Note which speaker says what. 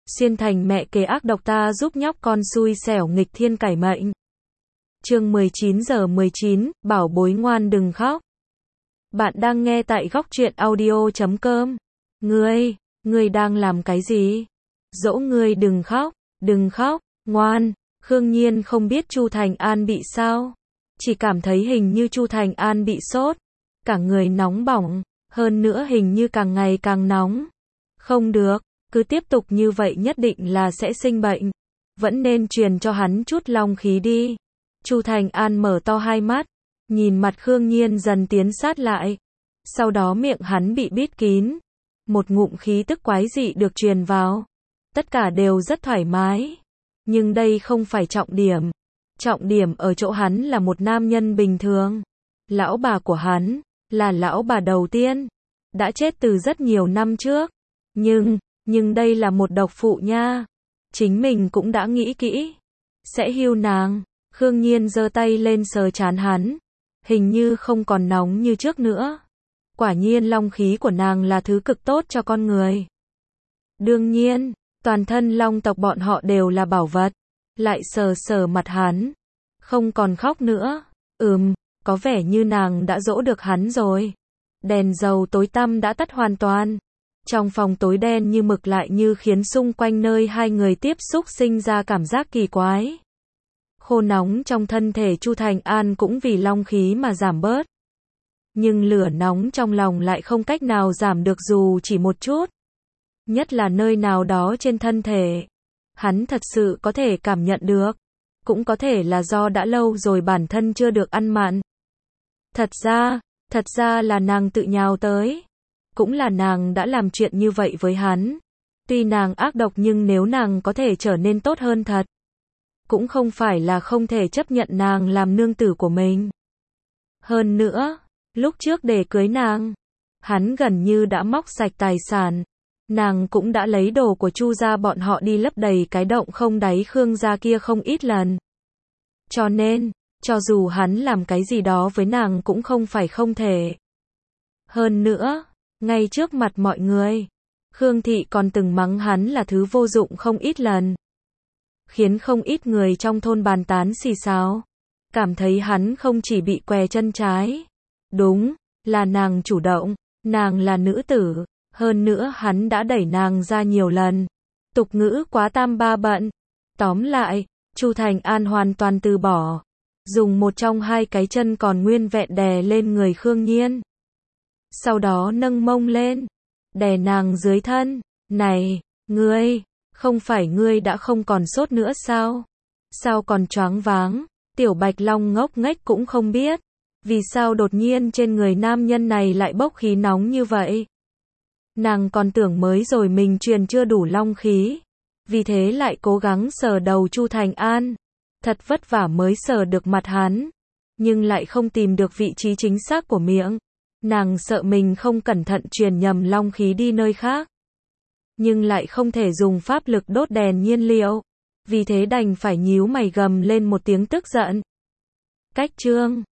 Speaker 1: xuyên thành mẹ kế ác độc ta giúp nhóc con xui xẻo nghịch thiên cải mệnh. Chương 19:19, bảo bối ngoan đừng khóc. Bạn đang nghe tại góc truyện audio.com. Ngươi đang làm cái gì? Dỗ ngươi đừng khóc, ngoan. Khương Nhiên không biết Chu Thành An bị sao, chỉ cảm thấy hình như Chu Thành An bị sốt, cả người nóng bỏng, hơn nữa hình như càng ngày càng nóng. Không được, cứ tiếp tục như vậy nhất định là sẽ sinh bệnh, vẫn nên truyền cho hắn chút long khí đi. Chu Thành An mở to hai mắt, nhìn mặt Khương Nhiên dần tiến sát lại, sau đó miệng hắn bị bít kín, một ngụm khí tức quái dị được truyền vào, tất cả đều rất thoải mái. Nhưng đây không phải trọng điểm ở chỗ hắn là một nam nhân bình thường. Lão bà của hắn, là lão bà đầu tiên, đã chết từ rất nhiều năm trước. Nhưng đây là một độc phụ nha. Chính mình cũng đã nghĩ kỹ, sẽ hưu nàng. Khương Nhiên giơ tay lên sờ trán hắn, hình như không còn nóng như trước nữa. Quả nhiên long khí của nàng là thứ cực tốt cho con người. Đương nhiên, toàn thân long tộc bọn họ đều là bảo vật. Lại sờ sờ mặt hắn, không còn khóc nữa. Có vẻ như nàng đã dỗ được hắn rồi. Đèn dầu tối tăm đã tắt hoàn toàn. Trong phòng tối đen như mực lại như khiến xung quanh nơi hai người tiếp xúc sinh ra cảm giác kỳ quái. Khô nóng trong thân thể Chu Thành An cũng vì long khí mà giảm bớt. Nhưng lửa nóng trong lòng lại không cách nào giảm được dù chỉ một chút. Nhất là nơi nào đó trên thân thể. Hắn thật sự có thể cảm nhận được. Cũng có thể là do đã lâu rồi bản thân chưa được ăn mặn. Thật ra là nàng tự nhào tới. Cũng là nàng đã làm chuyện như vậy với hắn. Tuy nàng ác độc nhưng nếu nàng có thể trở nên tốt hơn thật, cũng không phải là không thể chấp nhận nàng làm nương tử của mình. Hơn nữa, lúc trước để cưới nàng, hắn gần như đã móc sạch tài sản. Nàng cũng đã lấy đồ của Chu gia bọn họ đi lấp đầy cái động không đáy Khương gia kia không ít lần. Cho nên, cho dù hắn làm cái gì đó với nàng cũng không phải không thể. Hơn nữa, ngay trước mặt mọi người, Khương thị còn từng mắng hắn là thứ vô dụng không ít lần. Khiến không ít người trong thôn bàn tán xì xào. Cảm thấy hắn không chỉ bị què chân trái. Đúng, là nàng chủ động, nàng là nữ tử. Hơn nữa hắn đã đẩy nàng ra nhiều lần. Tục ngữ quá tam ba bận. Tóm lại, Chu Thành An hoàn toàn từ bỏ. Dùng một trong hai cái chân còn nguyên vẹn đè lên người Khương Nhiên. Sau đó nâng mông lên, đè nàng dưới thân. Này, ngươi, không phải ngươi đã không còn sốt nữa sao? Sao còn choáng váng? Tiểu Bạch Long ngốc nghếch cũng không biết. Vì sao đột nhiên trên người nam nhân này lại bốc khí nóng như vậy? Nàng còn tưởng mới rồi mình truyền chưa đủ long khí. Vì thế lại cố gắng sờ đầu Chu Thành An. Thật vất vả mới sờ được mặt hắn. Nhưng lại không tìm được vị trí chính xác của miệng. Nàng sợ mình không cẩn thận truyền nhầm long khí đi nơi khác. Nhưng lại không thể dùng pháp lực đốt đèn nhiên liệu. Vì thế đành phải nhíu mày gầm lên một tiếng tức giận. Cách chương